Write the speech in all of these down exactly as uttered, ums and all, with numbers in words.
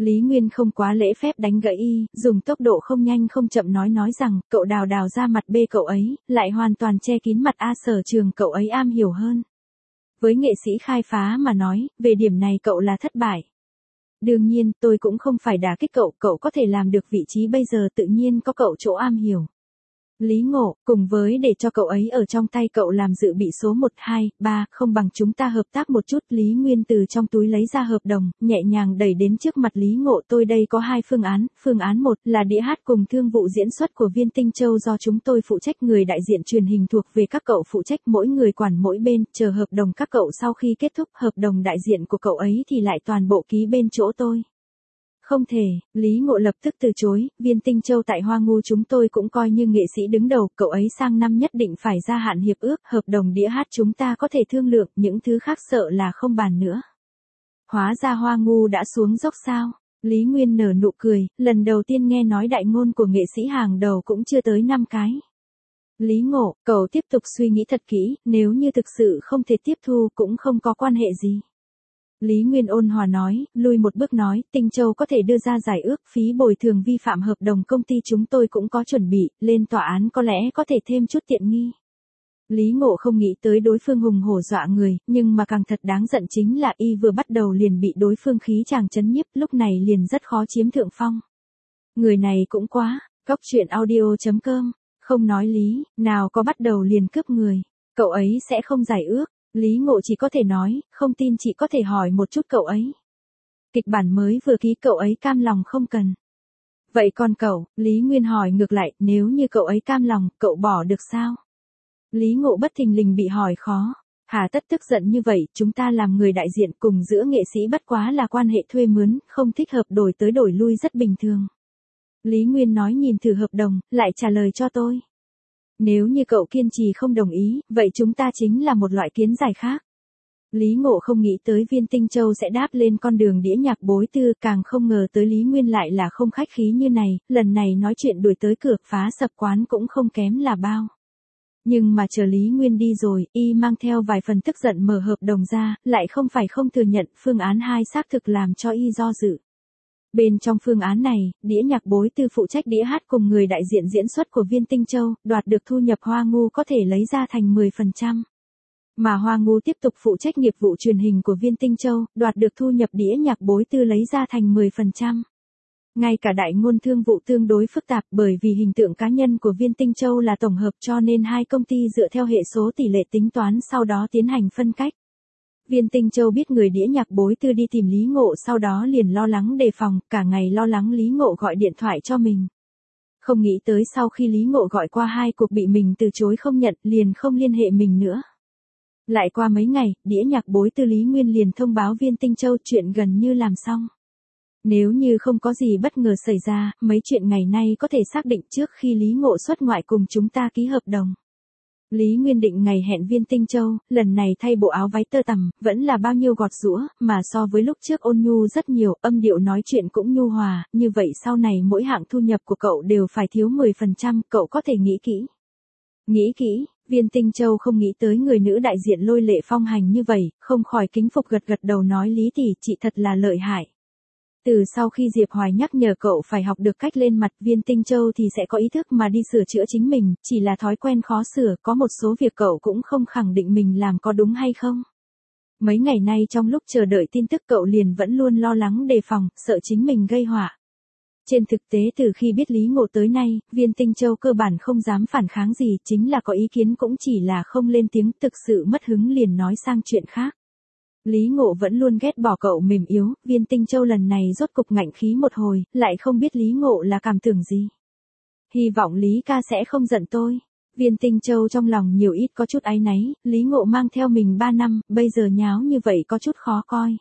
Lý Nguyên không quá lễ phép đánh gãy y, dùng tốc độ không nhanh không chậm nói nói rằng, cậu đào đào ra mặt bê cậu ấy, lại hoàn toàn che kín mặt A Sở Trường cậu ấy am hiểu hơn. Với nghệ sĩ khai phá mà nói, về điểm này cậu là thất bại. Đương nhiên, tôi cũng không phải đả kích cậu, cậu có thể làm được vị trí bây giờ tự nhiên có cậu chỗ am hiểu. Lý Ngộ, cùng với để cho cậu ấy ở trong tay cậu làm dự bị số một, hai, ba, không bằng chúng ta hợp tác một chút. Lý Nguyên từ trong túi lấy ra hợp đồng, nhẹ nhàng đẩy đến trước mặt Lý Ngộ. Tôi đây có hai phương án, phương án một là đĩa hát cùng thương vụ diễn xuất của Viên Tinh Châu do chúng tôi phụ trách, người đại diện truyền hình thuộc về các cậu phụ trách, mỗi người quản mỗi bên, chờ hợp đồng các cậu sau khi kết thúc, hợp đồng đại diện của cậu ấy thì lại toàn bộ ký bên chỗ tôi. Không thể, Lý Ngộ lập tức từ chối, Viên Tinh Châu tại Hoa Ngu chúng tôi cũng coi như nghệ sĩ đứng đầu, cậu ấy sang năm nhất định phải gia hạn hiệp ước, hợp đồng đĩa hát chúng ta có thể thương lượng, những thứ khác sợ là không bàn nữa. Hóa ra Hoa Ngu đã xuống dốc sao? Lý Nguyên nở nụ cười, lần đầu tiên nghe nói đại ngôn của nghệ sĩ hàng đầu cũng chưa tới năm cái. Lý Ngộ, cậu tiếp tục suy nghĩ thật kỹ, nếu như thực sự không thể tiếp thu cũng không có quan hệ gì. Lý Nguyên ôn hòa nói, lùi một bước nói, Tinh Châu có thể đưa ra giải ước, phí bồi thường vi phạm hợp đồng công ty chúng tôi cũng có chuẩn bị, lên tòa án có lẽ có thể thêm chút tiện nghi. Lý Ngộ không nghĩ tới đối phương hùng hổ dọa người, nhưng mà càng thật đáng giận chính là y vừa bắt đầu liền bị đối phương khí chàng chấn nhiếp, lúc này liền rất khó chiếm thượng phong. Người này cũng quá, cóc truyện audio chấm com, không nói lý, nào có bắt đầu liền cướp người, cậu ấy sẽ không giải ước. Lý Ngộ chỉ có thể nói, không tin chị có thể hỏi một chút cậu ấy. Kịch bản mới vừa ký cậu ấy cam lòng không cần. Vậy còn cậu, Lý Nguyên hỏi ngược lại, nếu như cậu ấy cam lòng, cậu bỏ được sao? Lý Ngộ bất thình lình bị hỏi khó. Hà tất tức giận như vậy, chúng ta làm người đại diện cùng giữa nghệ sĩ bất quá là quan hệ thuê mướn, không thích hợp đổi tới đổi lui rất bình thường. Lý Nguyên nói nhìn thử hợp đồng, lại trả lời cho tôi. Nếu như cậu kiên trì không đồng ý, vậy chúng ta chính là một loại kiến giải khác. Lý Ngộ không nghĩ tới Viên Tinh Châu sẽ đáp lên con đường đĩa nhạc bối tư, càng không ngờ tới Lý Nguyên lại là không khách khí như này, lần này nói chuyện đuổi tới cửa, phá sập quán cũng không kém là bao. Nhưng mà chờ Lý Nguyên đi rồi, y mang theo vài phần tức giận mở hợp đồng ra, lại không phải không thừa nhận, phương án hai xác thực làm cho y do dự. Bên trong phương án này, đĩa nhạc bối tư phụ trách đĩa hát cùng người đại diện diễn xuất của Viên Tinh Châu, đoạt được thu nhập Hoa Ngu có thể lấy ra thành mười phần trăm. Mà Hoa Ngu tiếp tục phụ trách nghiệp vụ truyền hình của Viên Tinh Châu, đoạt được thu nhập đĩa nhạc bối tư lấy ra thành mười phần trăm. Ngay cả đại ngôn thương vụ tương đối phức tạp, bởi vì hình tượng cá nhân của Viên Tinh Châu là tổng hợp cho nên hai công ty dựa theo hệ số tỷ lệ tính toán sau đó tiến hành phân cách. Viên Tinh Châu biết người đĩa nhạc bối tư đi tìm Lý Ngộ sau đó liền lo lắng đề phòng, cả ngày lo lắng Lý Ngộ gọi điện thoại cho mình. Không nghĩ tới sau khi Lý Ngộ gọi qua hai cuộc bị mình từ chối không nhận, liền không liên hệ mình nữa. Lại qua mấy ngày, đĩa nhạc bối tư Lý Nguyên liền thông báo Viên Tinh Châu chuyện gần như làm xong. Nếu như không có gì bất ngờ xảy ra, mấy chuyện ngày nay có thể xác định trước khi Lý Ngộ xuất ngoại cùng chúng ta ký hợp đồng. Lý Nguyên định ngày hẹn Viên Tinh Châu, lần này thay bộ áo váy tơ tằm, vẫn là bao nhiêu gọt giũa, mà so với lúc trước ôn nhu rất nhiều, âm điệu nói chuyện cũng nhu hòa, như vậy sau này mỗi hạng thu nhập của cậu đều phải thiếu mười phần trăm, cậu có thể nghĩ kỹ. Nghĩ kỹ, Viên Tinh Châu không nghĩ tới người nữ đại diện lôi lệ phong hành như vậy, không khỏi kính phục gật gật đầu nói Lý tỷ, chị thật là lợi hại. Từ sau khi Diệp Hoài nhắc nhở cậu phải học được cách lên mặt, Viên Tinh Châu thì sẽ có ý thức mà đi sửa chữa chính mình, chỉ là thói quen khó sửa, có một số việc cậu cũng không khẳng định mình làm có đúng hay không. Mấy ngày nay trong lúc chờ đợi tin tức cậu liền vẫn luôn lo lắng đề phòng, sợ chính mình gây họa. Trên thực tế từ khi biết Lý Ngộ tới nay, Viên Tinh Châu cơ bản không dám phản kháng gì, chính là có ý kiến cũng chỉ là không lên tiếng, thực sự mất hứng liền nói sang chuyện khác. Lý Ngộ vẫn luôn ghét bỏ cậu mềm yếu, Viên Tinh Châu lần này rốt cục ngạnh khí một hồi, lại không biết Lý Ngộ là cảm tưởng gì. Hy vọng Lý ca sẽ không giận tôi. Viên Tinh Châu trong lòng nhiều ít có chút áy náy, Lý Ngộ mang theo mình ba năm, bây giờ nháo như vậy có chút khó coi.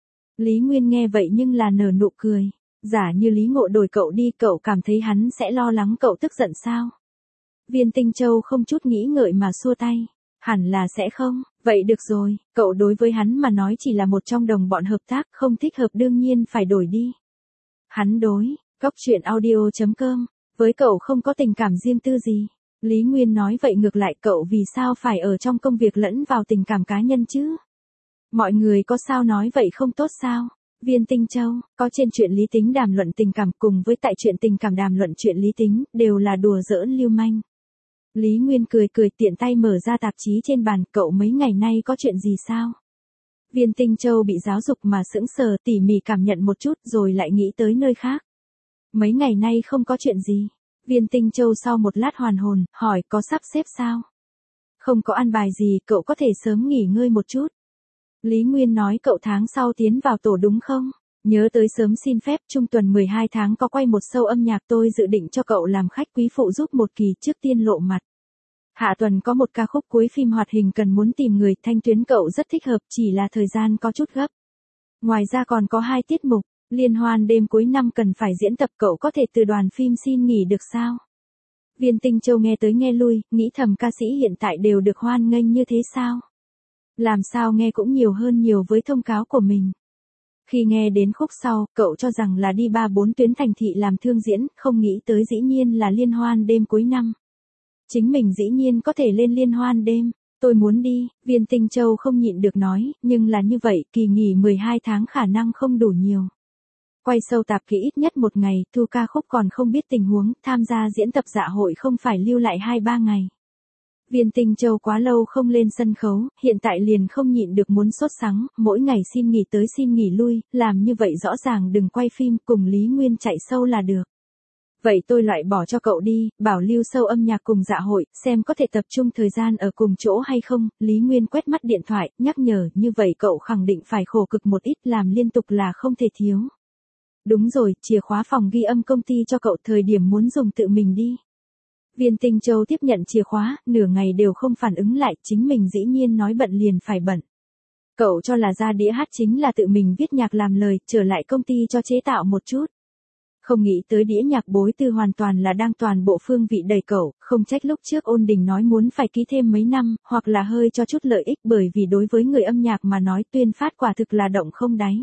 Lý Nguyên nghe vậy nhưng là nở nụ cười. Giả như Lý Ngộ đổi cậu đi, cậu cảm thấy hắn sẽ lo lắng cậu tức giận sao? Viên Tinh Châu không chút nghĩ ngợi mà xua tay. Hẳn là sẽ không, vậy được rồi, cậu đối với hắn mà nói chỉ là một trong đồng bọn hợp tác, không thích hợp đương nhiên phải đổi đi. Hắn đối, cóc truyện audio chấm com, với cậu không có tình cảm riêng tư gì. Lý Nguyên nói vậy ngược lại cậu vì sao phải ở trong công việc lẫn vào tình cảm cá nhân chứ? Mọi người có sao nói vậy không tốt sao? Viên Tinh Châu, có trên chuyện lý tính đàm luận tình cảm cùng với tại chuyện tình cảm đàm luận chuyện lý tính, đều là đùa giỡn lưu manh. Lý Nguyên cười cười tiện tay mở ra tạp chí trên bàn, cậu mấy ngày nay có chuyện gì sao? Viên Tinh Châu bị giáo dục mà sững sờ, tỉ mỉ cảm nhận một chút rồi lại nghĩ tới nơi khác. Mấy ngày nay không có chuyện gì. Viên Tinh Châu sau một lát hoàn hồn, hỏi có sắp xếp sao? Không có ăn bài gì, cậu có thể sớm nghỉ ngơi một chút. Lý Nguyên nói cậu tháng sau tiến vào tổ đúng không? Nhớ tới sớm xin phép, trung tuần mười hai tháng có quay một show âm nhạc, tôi dự định cho cậu làm khách quý phụ giúp một kỳ trước tiên lộ mặt. Hạ tuần có một ca khúc cuối phim hoạt hình cần muốn tìm người thanh tuyến, cậu rất thích hợp, chỉ là thời gian có chút gấp. Ngoài ra còn có hai tiết mục, liên hoan đêm cuối năm cần phải diễn tập, cậu có thể từ đoàn phim xin nghỉ được sao? Viên Tinh Châu nghe tới nghe lui, nghĩ thầm ca sĩ hiện tại đều được hoan nghênh như thế sao? Làm sao nghe cũng nhiều hơn nhiều với thông cáo của mình. Khi nghe đến khúc sau, cậu cho rằng là đi ba bốn tuyến thành thị làm thương diễn, không nghĩ tới dĩ nhiên là liên hoan đêm cuối năm. Chính mình dĩ nhiên có thể lên liên hoan đêm, tôi muốn đi, Viên Tinh Châu không nhịn được nói, nhưng là như vậy, kỳ nghỉ mười hai tháng khả năng không đủ nhiều. Quay show tạp kỹ ít nhất một ngày, thu ca khúc còn không biết tình huống, tham gia diễn tập dạ hội không phải lưu lại hai ba ngày. Viên Tinh Châu quá lâu không lên sân khấu, hiện tại liền không nhịn được muốn sốt sắng, mỗi ngày xin nghỉ tới xin nghỉ lui, làm như vậy rõ ràng đừng quay phim, cùng Lý Nguyên chạy show là được. Vậy tôi loại bỏ cho cậu đi, bảo lưu show âm nhạc cùng dạ hội, xem có thể tập trung thời gian ở cùng chỗ hay không. Lý Nguyên quét mắt điện thoại, nhắc nhở, như vậy cậu khẳng định phải khổ cực một ít, làm liên tục là không thể thiếu. Đúng rồi, chìa khóa phòng ghi âm công ty cho cậu, thời điểm muốn dùng tự mình đi. Viên Tinh Châu tiếp nhận chìa khóa, nửa ngày đều không phản ứng lại, chính mình dĩ nhiên nói bận liền phải bận. Cậu cho là ra đĩa hát chính là tự mình viết nhạc làm lời, trở lại công ty cho chế tạo một chút. Không nghĩ tới đĩa nhạc bối tư hoàn toàn là đang toàn bộ phương vị đầy cậu, không trách lúc trước Ôn Đình nói muốn phải ký thêm mấy năm, hoặc là hơi cho chút lợi ích, bởi vì đối với người âm nhạc mà nói tuyên phát quả thực là động không đáy.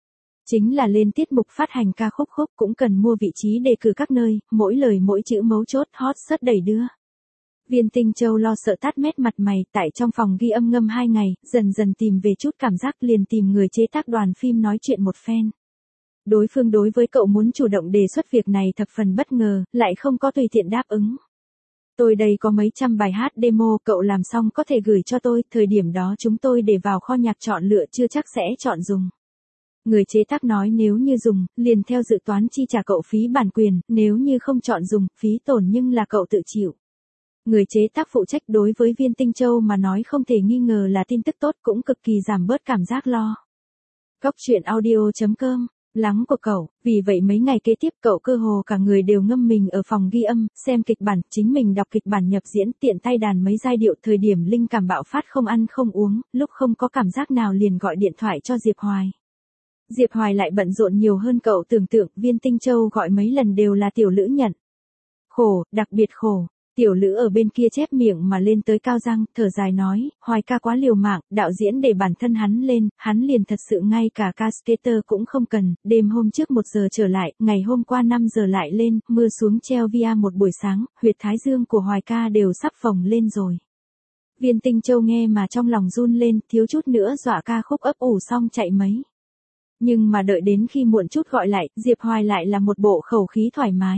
Chính là lên tiết mục phát hành ca khúc khúc cũng cần mua vị trí đề cử các nơi, mỗi lời mỗi chữ mấu chốt hot search đầy đưa. Viên Tinh Châu lo sợ tát mét mặt mày, tại trong phòng ghi âm ngâm hai ngày, dần dần tìm về chút cảm giác, liền tìm người chế tác đoàn phim nói chuyện một phen. Đối phương đối với cậu muốn chủ động đề xuất việc này thập phần bất ngờ, lại không có tùy tiện đáp ứng. Tôi đây có mấy trăm bài hát demo, cậu làm xong có thể gửi cho tôi, thời điểm đó chúng tôi để vào kho nhạc chọn lựa, chưa chắc sẽ chọn dùng. Người chế tác nói nếu như dùng, liền theo dự toán chi trả cậu phí bản quyền, nếu như không chọn dùng, phí tổn nhưng là cậu tự chịu. Người chế tác phụ trách đối với Viên Tinh Châu mà nói không thể nghi ngờ là tin tức tốt, cũng cực kỳ giảm bớt cảm giác lo. Cóc truyện audio chấm com, lắng của cậu, vì vậy mấy ngày kế tiếp cậu cơ hồ cả người đều ngâm mình ở phòng ghi âm, xem kịch bản, chính mình đọc kịch bản nhập diễn, tiện tay đàn mấy giai điệu, thời điểm linh cảm bạo phát không ăn không uống, lúc không có cảm giác nào liền gọi điện thoại cho Diệp Hoài. Diệp Hoài lại bận rộn nhiều hơn cậu tưởng tượng, Viên Tinh Châu gọi mấy lần đều là Tiểu Lữ nhận. Khổ, đặc biệt khổ. Tiểu Lữ ở bên kia chép miệng mà lên tới cao răng, thở dài nói, Hoài ca quá liều mạng, đạo diễn để bản thân hắn lên, hắn liền thật sự ngay cả ca skater cũng không cần, đêm hôm trước một giờ trở lại, ngày hôm qua năm giờ lại lên, mưa xuống treo via một buổi sáng, huyệt thái dương của Hoài ca đều sắp phồng lên rồi. Viên Tinh Châu nghe mà trong lòng run lên, thiếu chút nữa dọa ca khúc ấp ủ xong chạy mấy. Nhưng mà đợi đến khi muộn chút gọi lại, Diệp Hoài lại là một bộ khẩu khí thoải mái.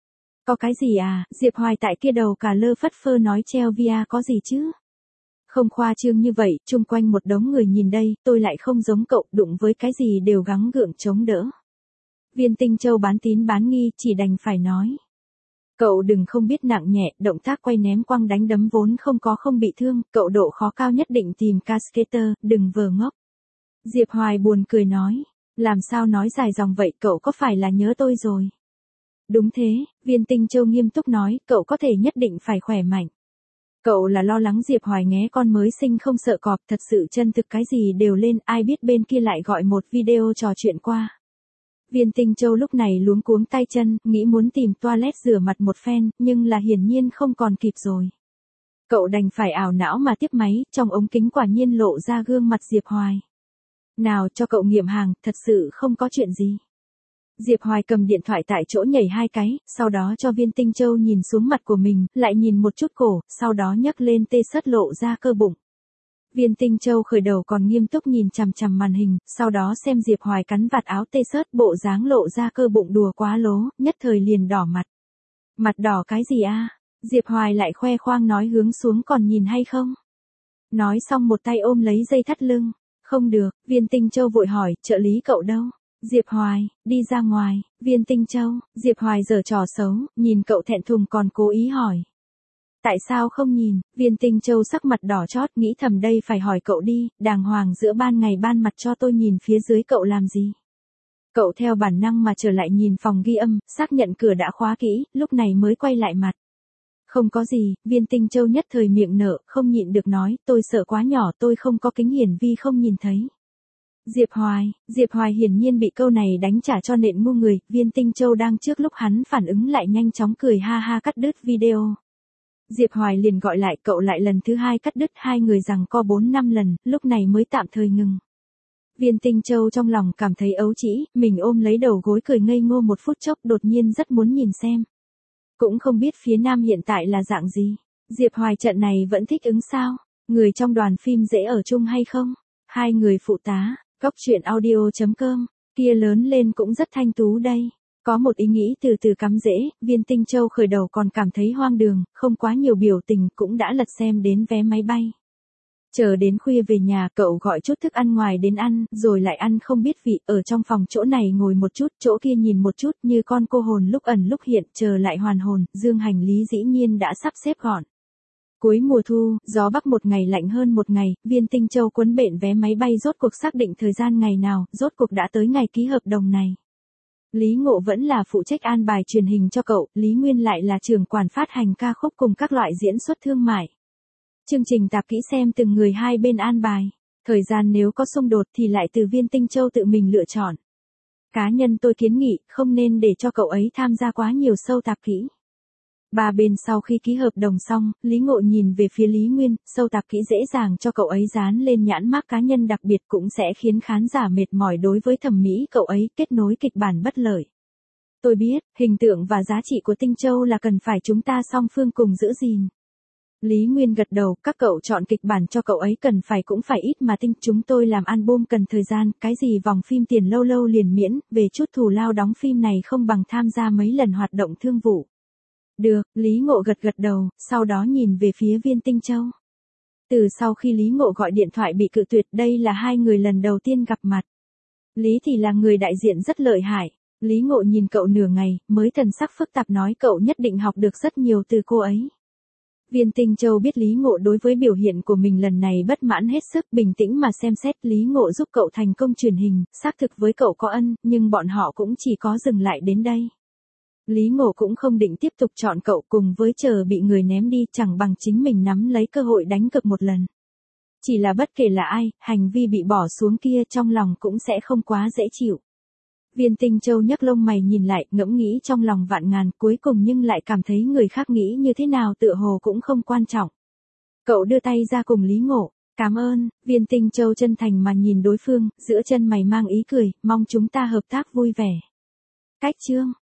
Có cái gì à, Diệp Hoài tại kia đầu cả lơ phất phơ nói treo via có gì chứ? Không khoa trương như vậy, chung quanh một đống người nhìn đây, tôi lại không giống cậu, đụng với cái gì đều gắng gượng chống đỡ. Viên Tinh Châu bán tín bán nghi, chỉ đành phải nói. Cậu đừng không biết nặng nhẹ, động tác quay ném quăng đánh đấm vốn không có không bị thương, cậu độ khó cao nhất định tìm ca skater, đừng vờ ngốc. Diệp Hoài buồn cười nói, làm sao nói dài dòng vậy, cậu có phải là nhớ tôi rồi? Đúng thế, Viên Tinh Châu nghiêm túc nói, cậu có thể nhất định phải khỏe mạnh. Cậu là lo lắng Diệp Hoài nghé con mới sinh không sợ cọp, thật sự chân thực cái gì đều lên, ai biết bên kia lại gọi một video trò chuyện qua. Viên Tinh Châu lúc này luống cuống tay chân, nghĩ muốn tìm toilet rửa mặt một phen, nhưng là hiển nhiên không còn kịp rồi. Cậu đành phải ảo não mà tiếp máy, trong ống kính quả nhiên lộ ra gương mặt Diệp Hoài. Nào cho cậu nghiệm hàng, thật sự không có chuyện gì. Diệp Hoài cầm điện thoại tại chỗ nhảy hai cái, sau đó cho Viên Tinh Châu nhìn xuống mặt của mình, lại nhìn một chút cổ, sau đó nhấc lên tê sất lộ ra cơ bụng. Viên Tinh Châu khởi đầu còn nghiêm túc nhìn chằm chằm màn hình, sau đó xem Diệp Hoài cắn vạt áo t-shirt bộ dáng lộ ra cơ bụng đùa quá lố, nhất thời liền đỏ mặt. Mặt đỏ cái gì a? Diệp Hoài lại khoe khoang nói hướng xuống còn nhìn hay không? Nói xong một tay ôm lấy dây thắt lưng. Không được, Viên Tinh Châu vội hỏi, trợ lý cậu đâu? Diệp Hoài, đi ra ngoài. Viên Tinh Châu, Diệp Hoài giở trò xấu, nhìn cậu thẹn thùng còn cố ý hỏi. Tại sao không nhìn? Viên Tinh Châu sắc mặt đỏ chót nghĩ thầm đây phải hỏi cậu đi, đàng hoàng giữa ban ngày ban mặt cho tôi nhìn phía dưới cậu làm gì? Cậu theo bản năng mà trở lại nhìn phòng ghi âm, xác nhận cửa đã khóa kỹ, lúc này mới quay lại mặt. Không có gì, Viên Tinh Châu nhất thời miệng nở, không nhịn được nói, tôi sợ quá nhỏ tôi không có kính hiển vi không nhìn thấy. Diệp Hoài, Diệp Hoài hiển nhiên bị câu này đánh trả cho nện ngu người, Viên Tinh Châu đang trước lúc hắn phản ứng lại nhanh chóng cười ha ha cắt đứt video. Diệp Hoài liền gọi lại cậu lại lần thứ hai cắt đứt hai người giằng co bốn năm lần, lúc này mới tạm thời ngừng. Viên Tinh Châu trong lòng cảm thấy ấu trĩ, mình ôm lấy đầu gối cười ngây ngô một phút chốc đột nhiên rất muốn nhìn xem. Cũng không biết phía nam hiện tại là dạng gì. Diệp Hoài trận này vẫn thích ứng sao? Người trong đoàn phim dễ ở chung hay không? Hai người phụ tá, góc truyện audio chấm com, kia lớn lên cũng rất thanh tú đây. Có một ý nghĩ từ từ cắm rễ, Viên Tinh Châu khởi đầu còn cảm thấy hoang đường, không quá nhiều biểu tình cũng đã lật xem đến vé máy bay. Chờ đến khuya về nhà cậu gọi chút thức ăn ngoài đến ăn, rồi lại ăn không biết vị, ở trong phòng chỗ này ngồi một chút, chỗ kia nhìn một chút như con cô hồn lúc ẩn lúc hiện, chờ lại hoàn hồn, dương hành lý dĩ nhiên đã sắp xếp gọn. Cuối mùa thu, gió bắc một ngày lạnh hơn một ngày, Viên Tinh Châu quấn bện vé máy bay rốt cuộc xác định thời gian ngày nào, rốt cuộc đã tới ngày ký hợp đồng này. Lý Ngộ vẫn là phụ trách an bài truyền hình cho cậu, Lý Nguyên lại là trưởng quản phát hành ca khúc cùng các loại diễn xuất thương mại. Chương trình tạp kỹ xem từng người hai bên an bài. Thời gian nếu có xung đột thì lại từ Viên Tinh Châu tự mình lựa chọn. Cá nhân tôi kiến nghị không nên để cho cậu ấy tham gia quá nhiều show tạp kỹ. Ba bên sau khi ký hợp đồng xong, Lý Ngộ nhìn về phía Lý Nguyên, show tạp kỹ dễ dàng cho cậu ấy dán lên nhãn mác cá nhân đặc biệt cũng sẽ khiến khán giả mệt mỏi đối với thẩm mỹ cậu ấy, kết nối kịch bản bất lợi. Tôi biết, hình tượng và giá trị của Tinh Châu là cần phải chúng ta song phương cùng giữ gìn. Lý Nguyên gật đầu, các cậu chọn kịch bản cho cậu ấy cần phải cũng phải ít mà Tinh, chúng tôi làm album cần thời gian, cái gì vòng phim tiền lâu lâu liền miễn, về chút thù lao đóng phim này không bằng tham gia mấy lần hoạt động thương vụ. Được, Lý Ngộ gật gật đầu, sau đó nhìn về phía Viên Tinh Châu. Từ sau khi Lý Ngộ gọi điện thoại bị cự tuyệt, đây là hai người lần đầu tiên gặp mặt. Lý thì là người đại diện rất lợi hại. Lý Ngộ nhìn cậu nửa ngày, mới thần sắc phức tạp nói cậu nhất định học được rất nhiều từ cô ấy. Viên Tinh Châu biết Lý Ngộ đối với biểu hiện của mình lần này bất mãn hết sức, bình tĩnh mà xem xét Lý Ngộ giúp cậu thành công truyền hình, xác thực với cậu có ân, nhưng bọn họ cũng chỉ có dừng lại đến đây. Lý Ngộ cũng không định tiếp tục chọn cậu, cùng với chờ bị người ném đi chẳng bằng chính mình nắm lấy cơ hội đánh cược một lần. Chỉ là bất kể là ai, hành vi bị bỏ xuống kia trong lòng cũng sẽ không quá dễ chịu. Viên Tinh Châu nhấc lông mày nhìn lại, ngẫm nghĩ trong lòng vạn ngàn, cuối cùng nhưng lại cảm thấy người khác nghĩ như thế nào tựa hồ cũng không quan trọng. Cậu đưa tay ra cùng Lý Ngộ, cảm ơn. Viên Tinh Châu chân thành mà nhìn đối phương, giữa chân mày mang ý cười, mong chúng ta hợp tác vui vẻ. Cách chương